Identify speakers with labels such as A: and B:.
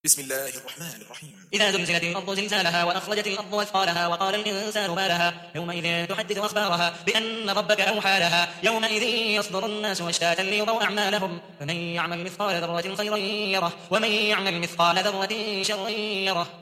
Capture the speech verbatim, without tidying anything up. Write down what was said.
A: بسم الله الرحمن الرحيم.
B: إذا زلزلت الأرض زلزالها وأخرجت الأرض أثقالها وقال الإنسان ما لها يومئذ تحدث أخبارها بأن ربك أوحى لها يومئذ يصدر الناس أشتاتا ليروا أعمالهم فمن يعمل مثقال ذرة خيرا يره ومن يعمل مثقال ذرة شرا يره.